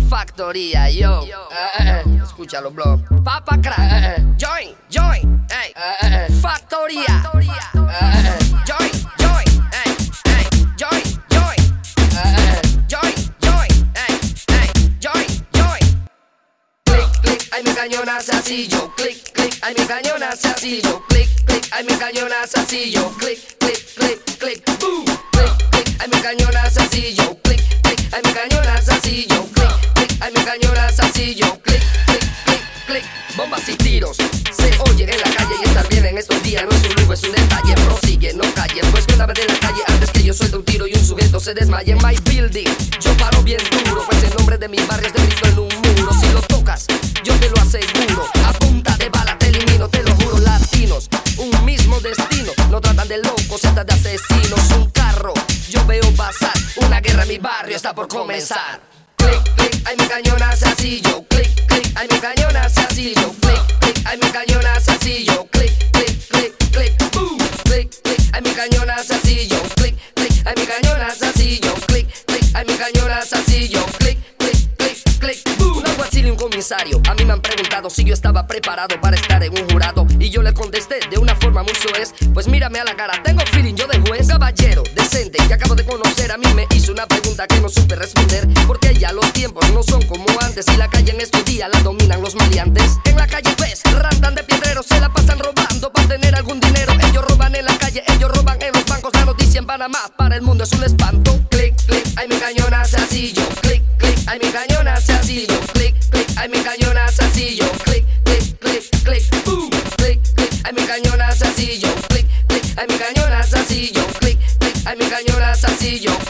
Factoría, yo. Escúchalo, bro. Papa crack. Join, join. Factoría. Join, join. Join, join. Join, join. Join, join. Click, click. Ay, mi cañona así yo. Click, click. Ay, mi cañona así yo. Click, click. Ay, mi cañona así yo. Click, click, click, click. Boom. Click, click. Ay, mi cañona así yo. Click, click. Ay, mi cañona así yo. Click, click. Ay, mi cañona así yo. Click, click, click, click. Bombas y tiros se oyen en la calle y estar bien en estos días no es un lujo, es un detalle. Prosigue, no calles, pues que una vez en la calle antes que yo suelte un tiro y un sujeto se desmaye en my building. Yo paro bien duro, pues el nombre de mi barrio es de grito en un muro. Si lo tocas, yo te lo aseguro. A punta de bala te elimino, te lo juro. Latinos, un mismo destino. No tratan de locos, se tratan de asesinos. Un carro, yo veo pasar. Una guerra en mi barrio está por comenzar. Click, click, ay mi cañona así yo. Click, click, ay mi cañona así yo. Click, click, ay mi cañona así yo. Click, click, click, click, boom. Click, click, ay mi cañona así yo. Click, click, ay mi cañona así yo. Click, click, ay mi cañona así yo. Click, click, click, click, boom. Un alguacil y un comisario a mí me han preguntado si yo estaba preparado para estar en un jurado y yo le contesté de una forma muy soez. Pues mírame a la cara, tengo feeling yo de juez. Caballero decente que acabo de conocer a mí me hizo una pregunta que no supe responder, porque ya los tiempos no son como antes y la calle en estos días la dominan los maleantes. En la calle ves, randan de piedreros, se la pasan robando para tener algún dinero. Ellos roban en la calle, ellos roban en los bancos. La noticia en Panamá para el mundo es un espanto. Click, click, ay mi cañona así yo. Click, click, ay mi cañona así yo. Click, click, ay mi cañona así yo. Click, click, click, click, boom. Click, click, ay mi cañona así yo. Click, click, ay mi cañona así yo. Click, click, ay mi cañona así yo.